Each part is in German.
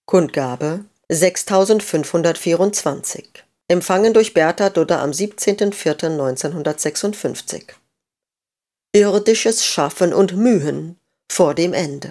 Kundgabe 6524. Empfangen durch Bertha Dudder am 17.04.1956. Irdisches Schaffen und Mühen vor dem Ende.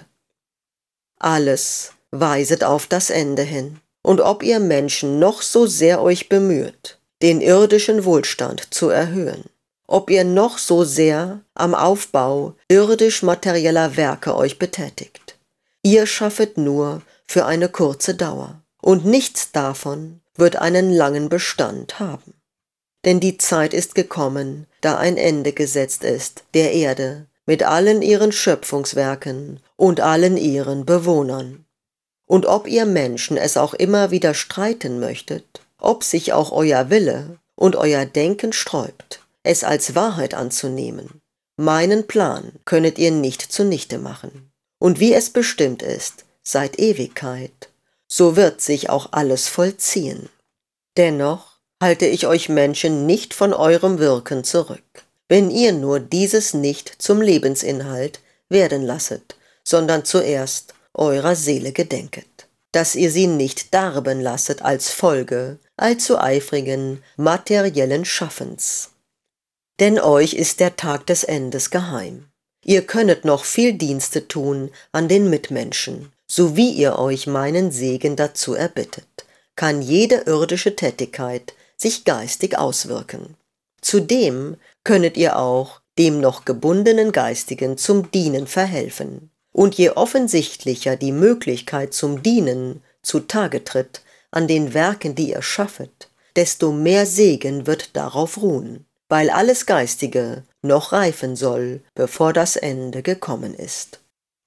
Alles weiset auf das Ende hin. Und ob ihr Menschen noch so sehr euch bemüht, den irdischen Wohlstand zu erhöhen, ob ihr noch so sehr am Aufbau irdisch-materieller Werke euch betätigt, ihr schaffet nur für eine kurze Dauer, und nichts davon wird einen langen Bestand haben. Denn die Zeit ist gekommen, da ein Ende gesetzt ist der Erde mit allen ihren Schöpfungswerken und allen ihren Bewohnern. Und ob ihr Menschen es auch immer wieder streiten möchtet, ob sich auch euer Wille und euer Denken sträubt, es als Wahrheit anzunehmen, meinen Plan könnet ihr nicht zunichte machen. Und wie es bestimmt ist, seit Ewigkeit, so wird sich auch alles vollziehen. Dennoch halte ich euch Menschen nicht von eurem Wirken zurück, wenn ihr nur dieses nicht zum Lebensinhalt werden lasset, sondern zuerst eurer Seele gedenket, dass ihr sie nicht darben lasset als Folge allzu eifrigen materiellen Schaffens. Denn euch ist der Tag des Endes geheim. Ihr könnet noch viel Dienste tun an den Mitmenschen, so wie ihr euch meinen Segen dazu erbittet, kann jede irdische Tätigkeit sich geistig auswirken. Zudem könnet ihr auch dem noch gebundenen Geistigen zum Dienen verhelfen. Und je offensichtlicher die Möglichkeit zum Dienen zutage tritt an den Werken, die ihr schaffet, desto mehr Segen wird darauf ruhen, weil alles Geistige noch reifen soll, bevor das Ende gekommen ist.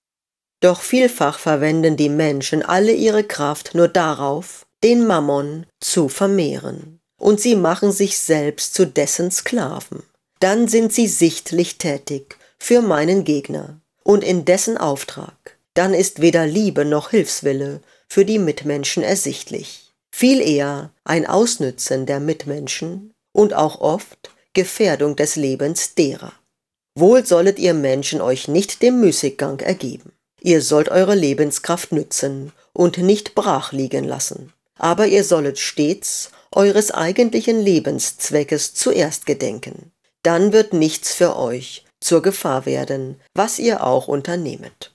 Doch vielfach verwenden die Menschen alle ihre Kraft nur darauf, den Mammon zu vermehren, und sie machen sich selbst zu dessen Sklaven. Dann sind sie sichtlich tätig für meinen Gegner und in dessen Auftrag. Dann ist weder Liebe noch Hilfswille für die Mitmenschen ersichtlich. Viel eher ein Ausnützen der Mitmenschen und auch oft Gefährdung des Lebens derer. Wohl sollet ihr Menschen euch nicht dem Müßiggang ergeben. Ihr sollt eure Lebenskraft nützen und nicht brach liegen lassen. Aber ihr sollet stets eures eigentlichen Lebenszweckes zuerst gedenken. Dann wird nichts für euch zur Gefahr werden, was ihr auch unternehmet.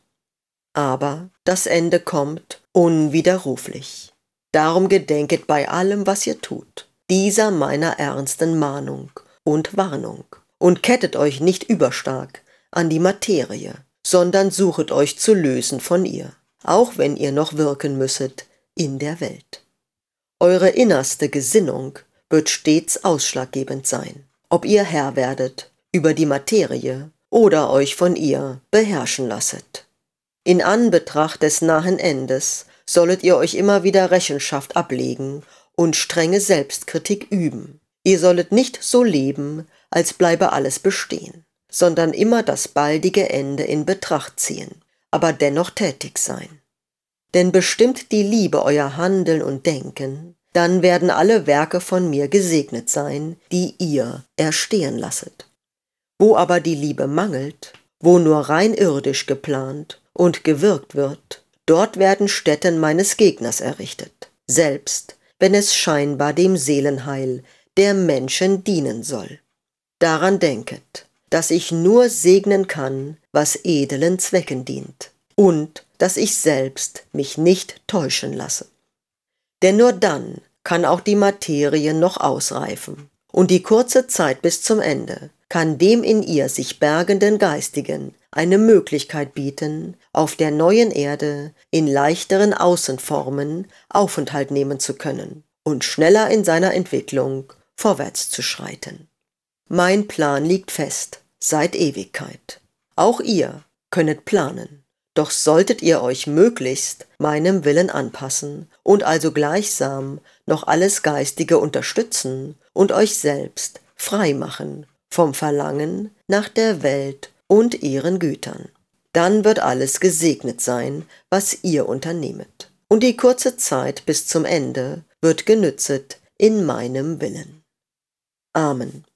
Aber das Ende kommt unwiderruflich. Darum gedenket bei allem, was ihr tut, dieser meiner ernsten Mahnung und Warnung, und kettet euch nicht überstark an die Materie, sondern suchet euch zu lösen von ihr, auch wenn ihr noch wirken müsset in der Welt. Eure innerste Gesinnung wird stets ausschlaggebend sein, ob ihr Herr werdet über die Materie oder euch von ihr beherrschen lasset. In Anbetracht des nahen Endes sollet ihr euch immer wieder Rechenschaft ablegen und strenge Selbstkritik üben. Ihr sollet nicht so leben, als bleibe alles bestehen, sondern immer das baldige Ende in Betracht ziehen, aber dennoch tätig sein. Denn bestimmt die Liebe euer Handeln und Denken, dann werden alle Werke von mir gesegnet sein, die ihr erstehen lasset. Wo aber die Liebe mangelt, wo nur rein irdisch geplant und gewirkt wird, dort werden Stätten meines Gegners errichtet, selbst wenn es scheinbar dem Seelenheil der Menschen dienen soll. Daran denket, dass ich nur segnen kann, was edlen Zwecken dient, und dass ich selbst mich nicht täuschen lasse. Denn nur dann kann auch die Materie noch ausreifen, und die kurze Zeit bis zum Ende kann dem in ihr sich bergenden Geistigen eine Möglichkeit bieten, auf der neuen Erde in leichteren Außenformen Aufenthalt nehmen zu können und schneller in seiner Entwicklung vorwärts zu schreiten. Mein Plan liegt fest, seit Ewigkeit. Auch ihr könnet planen, doch solltet ihr euch möglichst meinem Willen anpassen und also gleichsam noch alles Geistige unterstützen und euch selbst frei machen vom Verlangen nach der Welt und ihren Gütern. Dann wird alles gesegnet sein, was ihr unternehmet, und die kurze Zeit bis zum Ende wird genützet in meinem Willen. Amen.